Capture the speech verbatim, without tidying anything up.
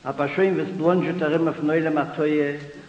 aber schön was blonde Terem auf neule Matoye